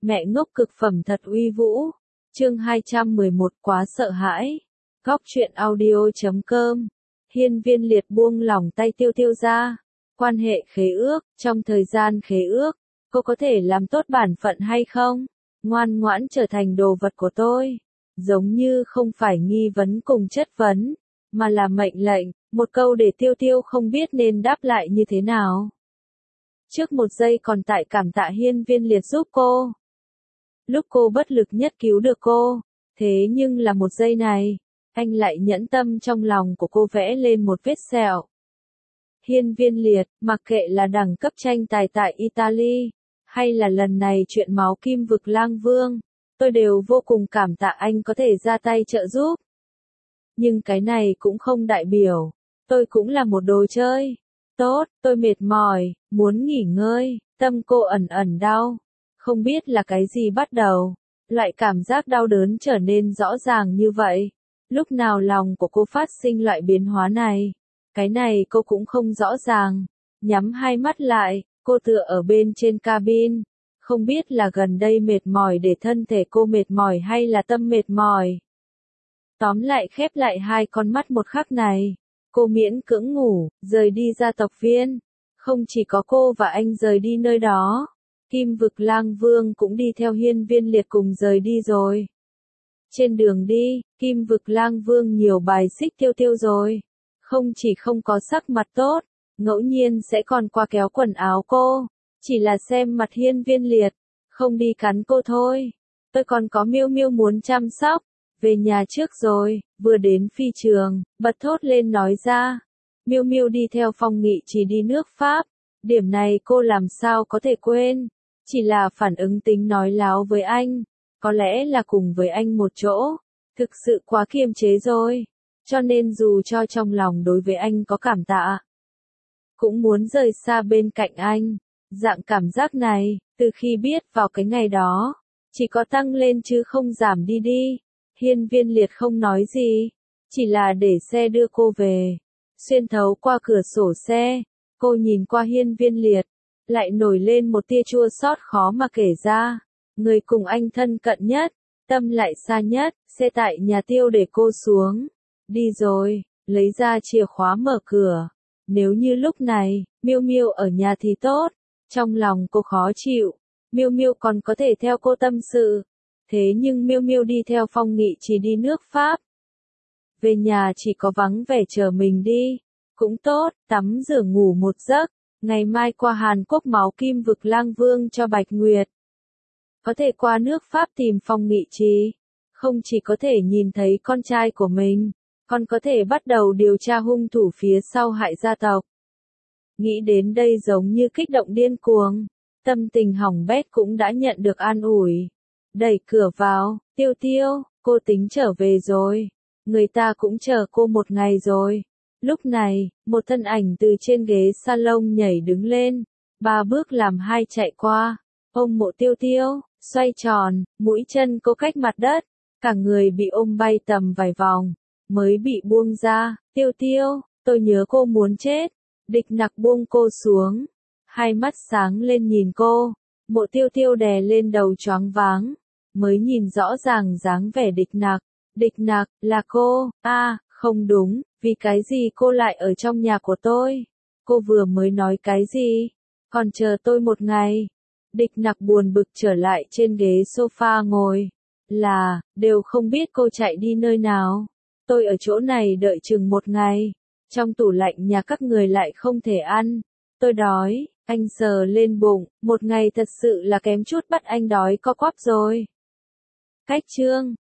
Mẹ ngốc cực phẩm thật uy vũ. Chương 211 quá sợ hãi. Góc truyện audio.com. Hiên Viên Liệt buông lỏng tay Tiêu Tiêu ra. Quan hệ khế ước, trong thời gian khế ước, cô có thể làm tốt bản phận hay không? Ngoan ngoãn trở thành đồ vật của tôi. Giống như không phải nghi vấn cùng chất vấn, mà là mệnh lệnh, một câu để Tiêu Tiêu không biết nên đáp lại như thế nào. Trước một giây còn tại cảm tạ Hiên Viên Liệt giúp cô. Lúc cô bất lực nhất cứu được cô, thế nhưng là một giây này, anh lại nhẫn tâm trong lòng của cô vẽ lên một vết sẹo. Hiên Viên Liệt, mặc kệ là đẳng cấp tranh tài tại Italy, hay là lần này chuyện máu Kim Vực Lang Vương, tôi đều vô cùng cảm tạ anh có thể ra tay trợ giúp. Nhưng cái này cũng không đại biểu, tôi cũng là một đồ chơi. Tốt, tôi mệt mỏi, muốn nghỉ ngơi, tâm cô ẩn ẩn đau. Không biết là cái gì bắt đầu, loại cảm giác đau đớn trở nên rõ ràng như vậy. Lúc nào lòng của cô phát sinh loại biến hóa này, cái này cô cũng không rõ ràng. Nhắm hai mắt lại, cô tựa ở bên trên cabin. Không biết là gần đây mệt mỏi để thân thể cô mệt mỏi hay là tâm mệt mỏi. Tóm lại khép lại hai con mắt một khắc này, cô miễn cưỡng ngủ, rời đi gia tộc viên. Không chỉ có cô và anh rời đi nơi đó, Kim Vực Lang Vương cũng đi theo Hiên Viên Liệt cùng rời đi rồi. Trên đường đi, Kim Vực Lang Vương nhiều bài xích Tiêu Tiêu rồi. Không chỉ không có sắc mặt tốt, ngẫu nhiên sẽ còn qua kéo quần áo cô. Chỉ là xem mặt Hiên Viên Liệt, không đi cắn cô thôi. Tôi còn có Miêu Miêu muốn chăm sóc. Về nhà trước rồi, vừa đến phi trường, bật thốt lên nói ra. Miêu Miêu đi theo Phong Nghị chỉ đi nước Pháp. Điểm này cô làm sao có thể quên. Chỉ là phản ứng tính nói láo với anh. Có lẽ là cùng với anh một chỗ. Thực sự quá kiềm chế rồi. Cho nên dù cho trong lòng đối với anh có cảm tạ, cũng muốn rời xa bên cạnh anh. Dạng cảm giác này, từ khi biết vào cái ngày đó, chỉ có tăng lên chứ không giảm đi đi. Hiên Viên Liệt không nói gì, chỉ là để xe đưa cô về. Xuyên thấu qua cửa sổ xe, cô nhìn qua Hiên Viên Liệt, lại nổi lên một tia chua xót khó mà kể ra. Người cùng anh thân cận nhất, tâm lại xa nhất, xe tại nhà Tiêu để cô xuống. Đi rồi, lấy ra chìa khóa mở cửa. Nếu như lúc này, Miêu Miêu ở nhà thì tốt. Trong lòng cô khó chịu, Miêu Miêu còn có thể theo cô tâm sự. Thế nhưng Miêu Miêu đi theo Phong Nghị chỉ đi nước Pháp. Về nhà chỉ có vắng vẻ chờ mình đi. Cũng tốt, tắm rửa ngủ một giấc. Ngày mai qua Hàn Quốc máu Kim Vực Lang Vương cho Bạch Nguyệt. Có thể qua nước Pháp tìm Phong Nghị Trì. Không chỉ có thể nhìn thấy con trai của mình, còn có thể bắt đầu điều tra hung thủ phía sau hại gia tộc. Nghĩ đến đây giống như kích động điên cuồng. Tâm tình hỏng bét cũng đã nhận được an ủi. Đẩy cửa vào, Tiêu Tiêu, cô tính trở về rồi. Người ta cũng chờ cô một ngày rồi. Lúc này, một thân ảnh từ trên ghế salon nhảy đứng lên. 3 bước làm 2 chạy qua. Ôm Mộ Tiêu Tiêu, xoay tròn, mũi chân cô cách mặt đất. Cả người bị ôm bay tầm vài vòng, mới bị buông ra. Tiêu Tiêu, tôi nhớ cô muốn chết. Địch Nặc buông cô xuống. Hai mắt sáng lên nhìn cô. Mộ Tiêu Tiêu đè lên đầu choáng váng. Mới nhìn rõ ràng dáng vẻ Địch Nặc. Địch Nặc, là cô. Không đúng, vì cái gì cô lại ở trong nhà của tôi? Cô vừa mới nói cái gì? Còn chờ tôi một ngày. Địch Nặc buồn bực trở lại trên ghế sofa ngồi. Đều không biết cô chạy đi nơi nào. Tôi ở chỗ này đợi chừng một ngày. Trong tủ lạnh nhà các người lại không thể ăn. Tôi đói. Anh sờ lên bụng, một ngày thật sự là kém chút bắt anh đói co quắp rồi. Cách chương